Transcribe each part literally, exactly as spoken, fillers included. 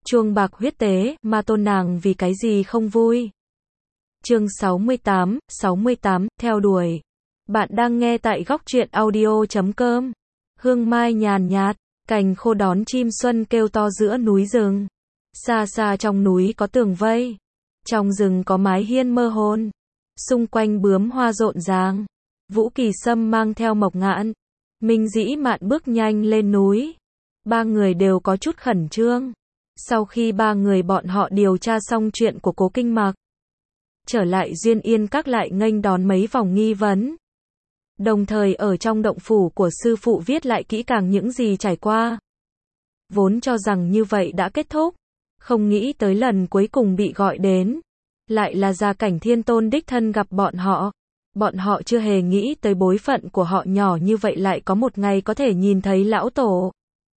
chuông bạc huyết tế, ma tôn nàng vì cái gì không vui. Chương sáu mươi tám, sáu mươi tám, theo đuổi. Bạn đang nghe tại góc truyện audio chấm com. Hương mai nhàn nhạt, cành khô đón chim xuân kêu to giữa núi rừng. Xa xa trong núi có tường vây, trong rừng có mái hiên mơ hồn. Xung quanh bướm hoa rộn ràng. Vũ Kỳ Sâm mang theo Mộc Ngạn, Minh Dĩ Mạn bước nhanh lên núi. Ba người đều có chút khẩn trương. Sau khi ba người bọn họ điều tra xong chuyện của Cố Kinh Mặc, trở lại Duyên Yên Các lại nghênh đón mấy vòng nghi vấn. Đồng thời ở trong động phủ của sư phụ viết lại kỹ càng những gì trải qua. Vốn cho rằng như vậy đã kết thúc, không nghĩ tới lần cuối cùng bị gọi đến, lại là Gia Cảnh Thiên Tôn đích thân gặp bọn họ. Bọn họ chưa hề nghĩ tới bối phận của họ nhỏ như vậy lại có một ngày có thể nhìn thấy lão tổ.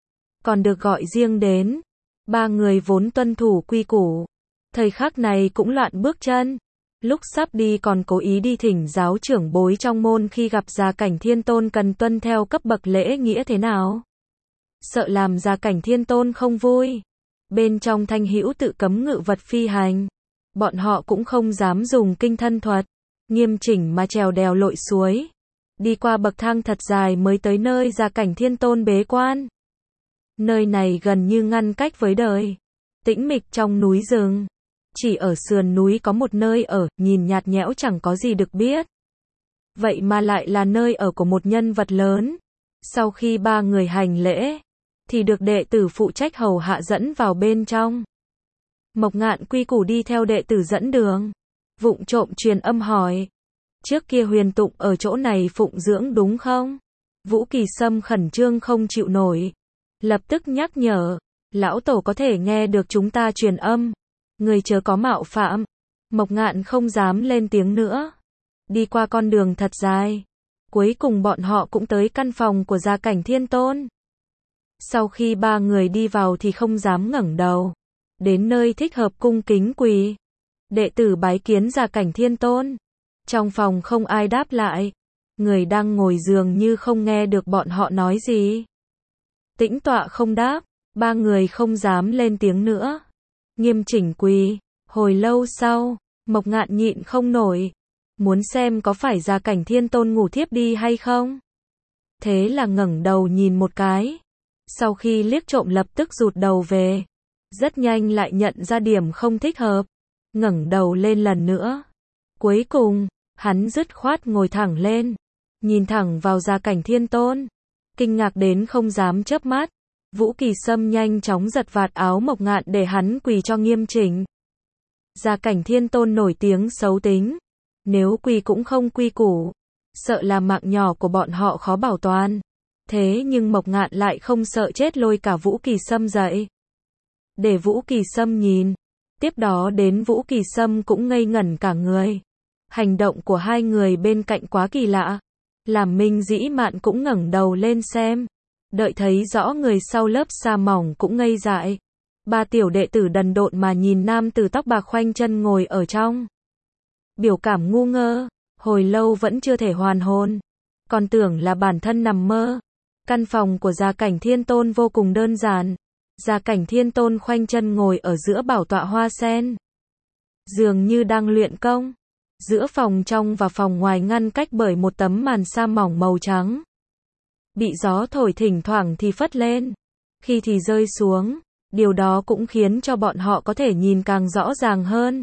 Còn được gọi riêng đến. Ba người vốn tuân thủ quy củ, thời khắc này cũng loạn bước chân. Lúc sắp đi còn cố ý đi thỉnh giáo trưởng bối trong môn khi gặp Gia Cảnh Thiên Tôn cần tuân theo cấp bậc lễ nghĩa thế nào. Sợ làm Gia Cảnh Thiên Tôn không vui. Bên trong Thanh Hữu tự cấm ngự vật phi hành. Bọn họ cũng không dám dùng kinh thân thuật, nghiêm chỉnh mà trèo đèo lội suối. Đi qua bậc thang thật dài mới tới nơi Gia Cảnh Thiên Tôn bế quan. Nơi này gần như ngăn cách với đời. Tĩnh mịch trong núi rừng. Chỉ ở sườn núi có một nơi ở, nhìn nhạt nhẽo chẳng có gì được biết. Vậy mà lại là nơi ở của một nhân vật lớn. Sau khi ba người hành lễ, thì được đệ tử phụ trách hầu hạ dẫn vào bên trong. Mộc Ngạn quy củ đi theo đệ tử dẫn đường. Vụng trộm truyền âm hỏi. Trước kia Huyền Tụng ở chỗ này phụng dưỡng đúng không? Vũ Kỳ Sâm khẩn trương không chịu nổi. Lập tức nhắc nhở. Lão tổ có thể nghe được chúng ta truyền âm. Người chớ có mạo phạm. Mộc Ngạn không dám lên tiếng nữa. Đi qua con đường thật dài. Cuối cùng bọn họ cũng tới căn phòng của Gia Cảnh Thiên Tôn. Sau khi ba người đi vào thì không dám ngẩng đầu. Đến nơi thích hợp cung kính quỳ. Đệ tử bái kiến Gia Cảnh Thiên Tôn. Trong phòng không ai đáp lại. Người đang ngồi dường như không nghe được bọn họ nói gì. Tĩnh tọa không đáp. Ba người không dám lên tiếng nữa. Nghiêm chỉnh quỳ. Hồi lâu sau, Mộc Ngạn nhịn không nổi. Muốn xem có phải Gia Cảnh Thiên Tôn ngủ thiếp đi hay không. Thế là ngẩng đầu nhìn một cái. Sau khi liếc trộm lập tức rụt đầu về. Rất nhanh lại nhận ra điểm không thích hợp. Ngẩng đầu lên lần nữa. Cuối cùng, hắn dứt khoát ngồi thẳng lên. Nhìn thẳng vào Gia Cảnh Thiên Tôn. Kinh ngạc đến không dám chớp mắt. Vũ Kỳ Sâm nhanh chóng giật vạt áo Mộc Ngạn để hắn quỳ cho nghiêm chỉnh. Gia Cảnh Thiên Tôn nổi tiếng xấu tính. Nếu quỳ cũng không quy củ. Sợ là mạng nhỏ của bọn họ khó bảo toàn. Thế nhưng Mộc Ngạn lại không sợ chết lôi cả Vũ Kỳ Sâm dậy. Để Vũ Kỳ Sâm nhìn. Tiếp đó đến Vũ Kỳ Sâm cũng ngây ngẩn cả người. Hành động của hai người bên cạnh quá kỳ lạ. Làm Minh Dĩ Mạn cũng ngẩng đầu lên xem. Đợi thấy rõ người sau lớp sa mỏng cũng ngây dại. Ba tiểu đệ tử đần độn mà nhìn nam tử tóc bạc khoanh chân ngồi ở trong. Biểu cảm ngu ngơ, hồi lâu vẫn chưa thể hoàn hồn. Còn tưởng là bản thân nằm mơ. Căn phòng của Gia Cảnh Thiên Tôn vô cùng đơn giản. Gia Cảnh Thiên Tôn khoanh chân ngồi ở giữa bảo tọa hoa sen. Dường như đang luyện công. Giữa phòng trong và phòng ngoài ngăn cách bởi một tấm màn sa mỏng màu trắng. Bị gió thổi thỉnh thoảng thì phất lên, khi thì rơi xuống. Điều đó cũng khiến cho bọn họ có thể nhìn càng rõ ràng hơn.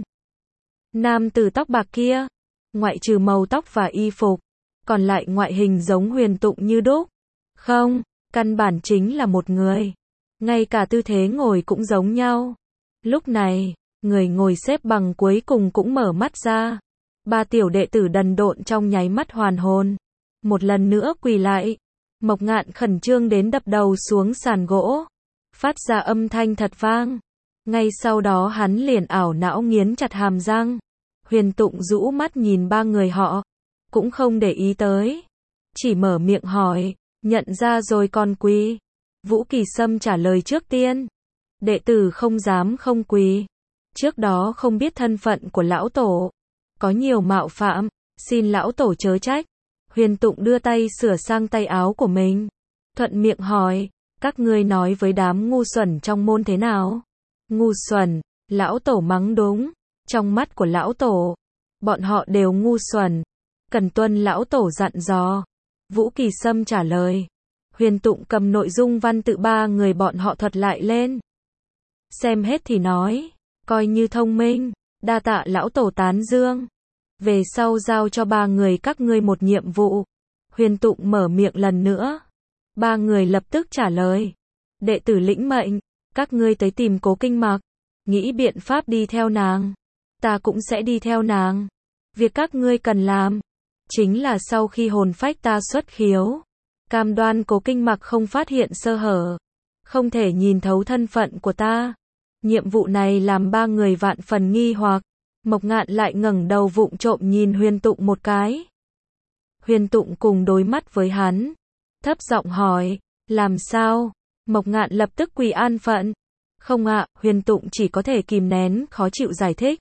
Nam tử tóc bạc kia, ngoại trừ màu tóc và y phục, còn lại ngoại hình giống Huyền Tụng như đúc. Không, căn bản chính là một người. Ngay cả tư thế ngồi cũng giống nhau. Lúc này, người ngồi xếp bằng cuối cùng cũng mở mắt ra. Ba tiểu đệ tử đần độn trong nháy mắt hoàn hồn. Một lần nữa quỳ lại. Mộc Ngạn khẩn trương đến đập đầu xuống sàn gỗ. Phát ra âm thanh thật vang. Ngay sau đó hắn liền ảo não nghiến chặt hàm răng. Huyền Tụng rũ mắt nhìn ba người họ. Cũng không để ý tới. Chỉ mở miệng hỏi. Nhận ra rồi còn quỳ. Vũ Kỳ Sâm trả lời trước tiên. Đệ tử không dám không quỳ. Trước đó không biết thân phận của lão tổ. Có nhiều mạo phạm. Xin lão tổ chớ trách. Huyền Tụng đưa tay sửa sang tay áo của mình. Thuận miệng hỏi. Các ngươi nói với đám ngu xuẩn trong môn thế nào? Ngu xuẩn, lão tổ mắng đúng. Trong mắt của lão tổ, bọn họ đều ngu xuẩn. Cần tuân lão tổ dặn dò. Vũ Kỳ Sâm trả lời. Huyền Tụng cầm nội dung văn tự ba người bọn họ thuật lại lên. Xem hết thì nói, coi như thông minh, đa tạ lão tổ tán dương. Về sau giao cho ba người các ngươi một nhiệm vụ. Huyền Tụng mở miệng lần nữa. Ba người lập tức trả lời. Đệ tử lĩnh mệnh, các ngươi tới tìm Cố Kinh Mặc, nghĩ biện pháp đi theo nàng. Ta cũng sẽ đi theo nàng. Việc các ngươi cần làm, chính là sau khi hồn phách ta xuất khiếu, cam đoan Cố Kinh Mặc không phát hiện sơ hở, không thể nhìn thấu thân phận của ta. Nhiệm vụ này làm ba người vạn phần nghi hoặc. Mộc Ngạn lại ngẩng đầu vụng trộm nhìn Huyền Tụng một cái. Huyền Tụng cùng đối mắt với hắn, thấp giọng hỏi, làm sao? Mộc Ngạn lập tức quỳ an phận. Không ạ, Huyền Tụng chỉ có thể kìm nén khó chịu giải thích.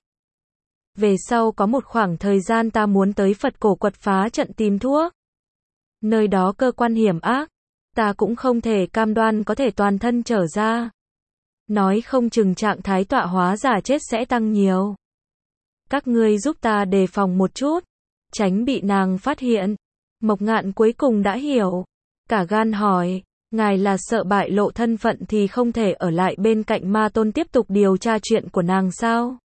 Về sau có một khoảng thời gian ta muốn tới Phật cổ quật phá trận tìm thuốc. Nơi đó cơ quan hiểm ác, ta cũng không thể cam đoan có thể toàn thân trở ra. Nói không chừng trạng thái tọa hóa giả chết sẽ tăng nhiều. Các ngươi giúp ta đề phòng một chút, tránh bị nàng phát hiện. Mộc Ngạn cuối cùng đã hiểu. Cả gan hỏi, ngài là sợ bại lộ thân phận thì không thể ở lại bên cạnh Ma Tôn tiếp tục điều tra chuyện của nàng sao?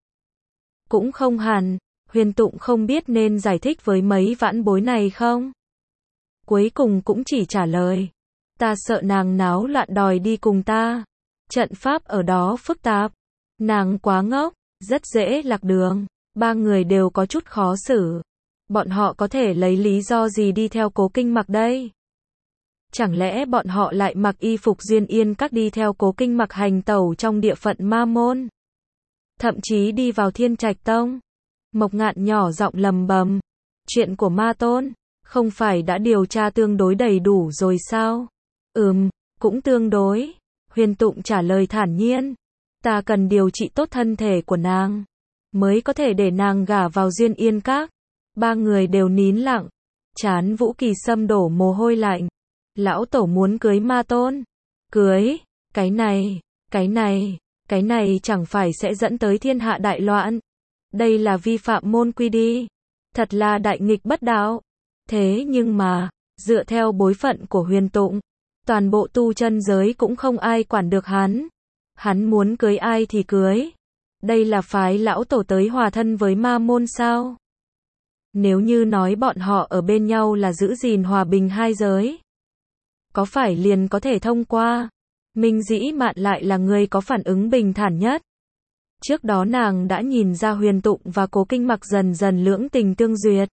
Cũng không hẳn, Huyền Tụng không biết nên giải thích với mấy vãn bối này không? Cuối cùng cũng chỉ trả lời, ta sợ nàng náo loạn đòi đi cùng ta. Trận pháp ở đó phức tạp, nàng quá ngốc, rất dễ lạc đường. Ba người đều có chút khó xử. Bọn họ có thể lấy lý do gì đi theo Cố Kinh Mặc đây? Chẳng lẽ bọn họ lại mặc y phục Duyên Yên Các đi theo Cố Kinh Mặc hành tẩu trong địa phận Ma Môn? Thậm chí đi vào Thiên Trạch Tông? Mộc Ngạn nhỏ giọng lầm bầm. Chuyện của Ma Tôn, không phải đã điều tra tương đối đầy đủ rồi sao? Ừm, cũng tương đối. Huyền Tụng trả lời thản nhiên. Ta cần điều trị tốt thân thể của nàng, mới có thể để nàng gả vào Duyên Yên Các. Ba người đều nín lặng. Trán Vũ Kỳ Sâm đổ mồ hôi lạnh. Lão tổ muốn cưới Ma Tôn. Cưới? Cái này, cái này, cái này chẳng phải sẽ dẫn tới thiên hạ đại loạn. Đây là vi phạm môn quy đi. Thật là đại nghịch bất đạo. Thế nhưng mà, dựa theo bối phận của Huyền Tụng, toàn bộ tu chân giới cũng không ai quản được hắn. Hắn muốn cưới ai thì cưới. Đây là phái lão tổ tới hòa thân với Ma Môn sao? Nếu như nói bọn họ ở bên nhau là giữ gìn hòa bình hai giới, có phải liền có thể thông qua? Minh Dĩ Mạn lại là người có phản ứng bình thản nhất. Trước đó nàng đã nhìn ra Huyền Tụng và Cố Kinh Mặc dần dần lưỡng tình tương duyệt.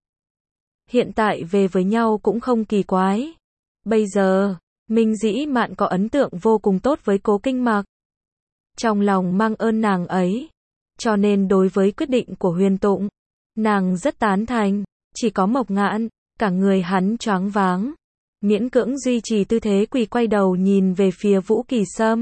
Hiện tại về với nhau cũng không kỳ quái. Bây giờ, Minh Dĩ Mạn có ấn tượng vô cùng tốt với Cố Kinh Mặc. Trong lòng mang ơn nàng ấy. Cho nên đối với quyết định của Huyền Tụng, nàng rất tán thành. Chỉ có Mộc Ngạn, cả người hắn choáng váng, miễn cưỡng duy trì tư thế quỳ quay đầu nhìn về phía Vũ Kỳ Sâm.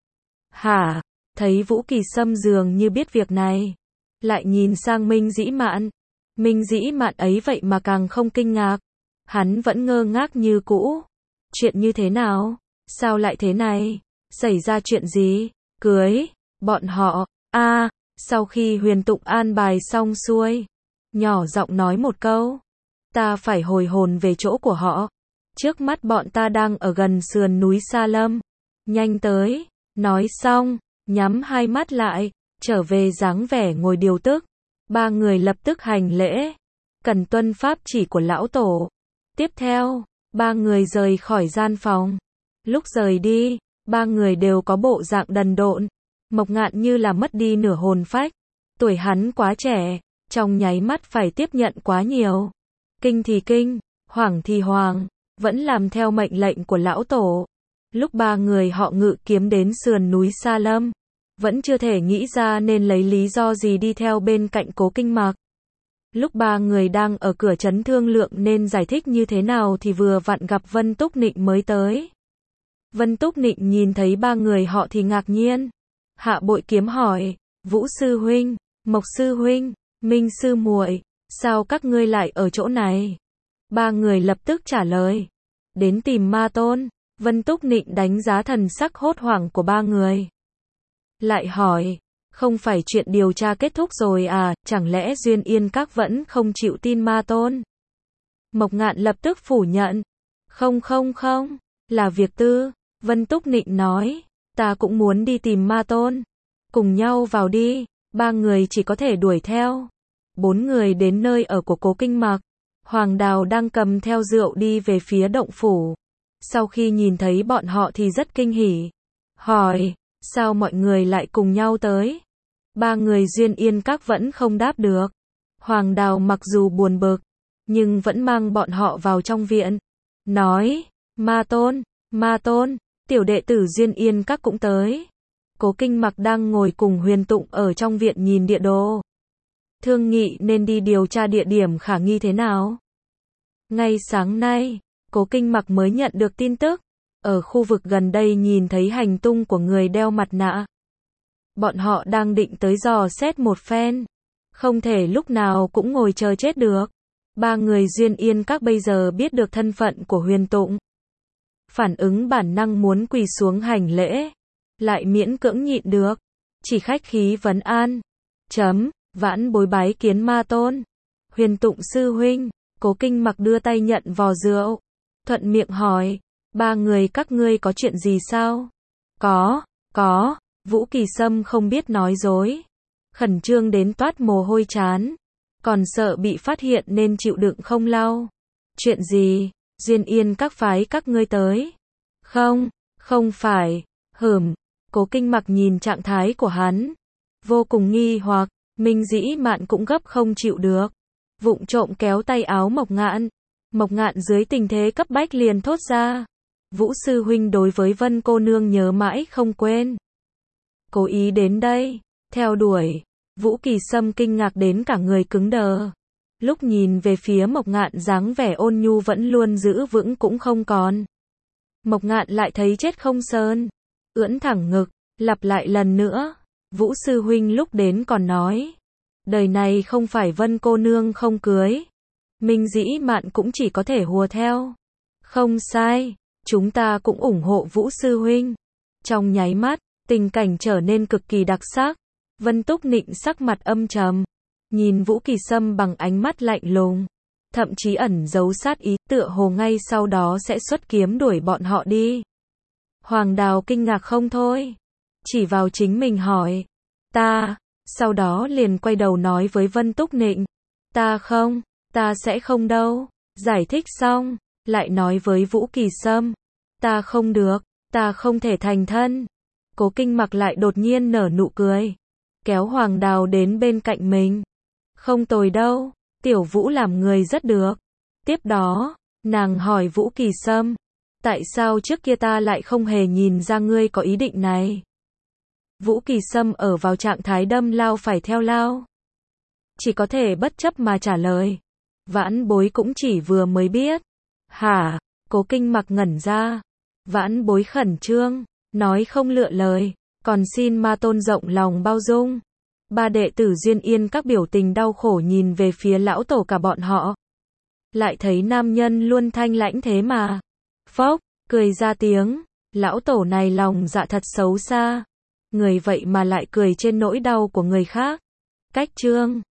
Hả? Thấy Vũ Kỳ Sâm dường như biết việc này, lại nhìn sang Minh Dĩ Mạn. Minh Dĩ Mạn ấy vậy mà càng không kinh ngạc. Hắn vẫn ngơ ngác như cũ. Chuyện như thế nào? Sao lại thế này? Xảy ra chuyện gì? Cưới? Bọn họ? A, à, sau khi Huyền Tụng an bài xong xuôi, nhỏ giọng nói một câu. Ta phải hồi hồn về chỗ của họ. Trước mắt bọn ta đang ở gần sườn núi Sa Lâm. Nhanh tới. Nói xong, nhắm hai mắt lại, trở về dáng vẻ ngồi điều tức. Ba người lập tức hành lễ. Cần tuân pháp chỉ của lão tổ. Tiếp theo, ba người rời khỏi gian phòng. Lúc rời đi, ba người đều có bộ dạng đần độn. Mộc Ngạn như là mất đi nửa hồn phách. Tuổi hắn quá trẻ, trong nháy mắt phải tiếp nhận quá nhiều. Kinh thì kinh, hoảng thì hoàng, vẫn làm theo mệnh lệnh của lão tổ. Lúc ba người họ ngự kiếm đến sườn núi Sa Lâm, vẫn chưa thể nghĩ ra nên lấy lý do gì đi theo bên cạnh Cố Kinh Mặc. Lúc ba người đang ở cửa trấn thương lượng nên giải thích như thế nào thì vừa vặn gặp Vân Túc Nịnh mới tới. Vân Túc Nịnh nhìn thấy ba người họ thì ngạc nhiên. Hạ bội kiếm hỏi, Vũ sư huynh, Mộc sư huynh, Minh sư muội, sao các ngươi lại ở chỗ này? Ba người lập tức trả lời, đến tìm Ma Tôn. Vân Túc Nịnh đánh giá thần sắc hốt hoảng của ba người. lại hỏi, không phải chuyện điều tra kết thúc rồi à, chẳng lẽ Duyên Yên Các vẫn không chịu tin Ma Tôn? Mộc Ngạn lập tức phủ nhận, không không không, là việc tư. Vân Túc Nịnh nói, ta cũng muốn đi tìm Ma Tôn, cùng nhau vào đi. Ba người chỉ có thể đuổi theo. Bốn người đến nơi ở của Cố Kinh Mặc. Hoàng Đào đang cầm theo rượu đi về phía động phủ. Sau khi nhìn thấy bọn họ thì rất kinh hỉ. Hỏi, sao mọi người lại cùng nhau tới? Ba người Duyên Yên Các vẫn không đáp được. Hoàng Đào mặc dù buồn bực, nhưng vẫn mang bọn họ vào trong viện. Nói, Ma Tôn, Ma Tôn, tiểu đệ tử Duyên Yên Các cũng tới. Cố Kinh Mặc đang ngồi cùng Huyền Tụng ở trong viện nhìn địa đồ. Thương nghị nên đi điều tra địa điểm khả nghi thế nào. Ngay sáng nay, Cố Kinh Mặc mới nhận được tin tức. Ở khu vực gần đây nhìn thấy hành tung của người đeo mặt nạ. Bọn họ đang định tới dò xét một phen. Không thể lúc nào cũng ngồi chờ chết được. Ba người Duyên Yên Các bây giờ biết được thân phận của Huyền Tụng. Phản ứng bản năng muốn quỳ xuống hành lễ. Lại miễn cưỡng nhịn được. Chỉ khách khí vấn an. Chấm, vãn bối bái kiến Ma Tôn. Huyền Tụng sư huynh. Cố Kinh Mặc đưa tay nhận vò rượu. Thuận miệng hỏi. Ba người các ngươi có chuyện gì sao? Có, có. Vũ Kỳ Sâm không biết nói dối. Khẩn trương đến toát mồ hôi trán. Còn sợ bị phát hiện nên chịu đựng không lau. Chuyện gì? Duyên Yên Các phái các ngươi tới. Không, không phải. Hửm. Cố Kinh Mặc nhìn trạng thái của hắn. Vô cùng nghi hoặc. Minh Dĩ Mạn cũng gấp không chịu được. Vụng trộm kéo tay áo Mộc Ngạn. Mộc Ngạn dưới tình thế cấp bách liền thốt ra. Vũ sư huynh đối với Vân cô nương nhớ mãi không quên. Cố ý đến đây. Theo đuổi. Vũ Kỳ Sâm kinh ngạc đến cả người cứng đờ. Lúc nhìn về phía Mộc Ngạn dáng vẻ ôn nhu vẫn luôn giữ vững cũng không còn. Mộc Ngạn lại thấy chết không sơn. Ưỡn thẳng ngực. Lặp lại lần nữa. Vũ sư huynh lúc đến còn nói. Đời này không phải Vân cô nương không cưới. Minh Dĩ Mạn cũng chỉ có thể hùa theo. Không sai. Chúng ta cũng ủng hộ Vũ sư huynh. Trong nháy mắt, tình cảnh trở nên cực kỳ đặc sắc. Vân Túc Nịnh sắc mặt âm trầm. Nhìn Vũ Kỳ Sâm bằng ánh mắt lạnh lùng. Thậm chí ẩn giấu sát ý tựa hồ ngay sau đó sẽ xuất kiếm đuổi bọn họ đi. Hoàng Đào kinh ngạc không thôi. Chỉ vào chính mình hỏi. Ta. Sau đó liền quay đầu nói với Vân Túc Nịnh. Ta không. Ta sẽ không đâu. Giải thích xong. Lại nói với Vũ Kỳ Sâm. Ta không được. Ta không thể thành thân. Cố Kinh Mặc lại đột nhiên nở nụ cười. Kéo Hoàng Đào đến bên cạnh mình. Không tồi đâu. Tiểu Vũ làm người rất được. Tiếp đó, nàng hỏi Vũ Kỳ Sâm. Tại sao trước kia ta lại không hề nhìn ra ngươi có ý định này? Vũ Kỳ Sâm ở vào trạng thái đâm lao phải theo lao. Chỉ có thể bất chấp mà trả lời. Vãn bối cũng chỉ vừa mới biết. Hả? Cố Kinh Mặc ngẩn ra. Vãn bối khẩn trương. Nói không lựa lời. Còn xin Ma Tôn rộng lòng bao dung. Ba đệ tử Duyên Yên Các biểu tình đau khổ nhìn về phía lão tổ cả bọn họ. Lại thấy nam nhân luôn thanh lãnh thế mà. Phốc, cười ra tiếng. Lão tổ này lòng dạ thật xấu xa. Người vậy mà lại cười trên nỗi đau của người khác. Cách chương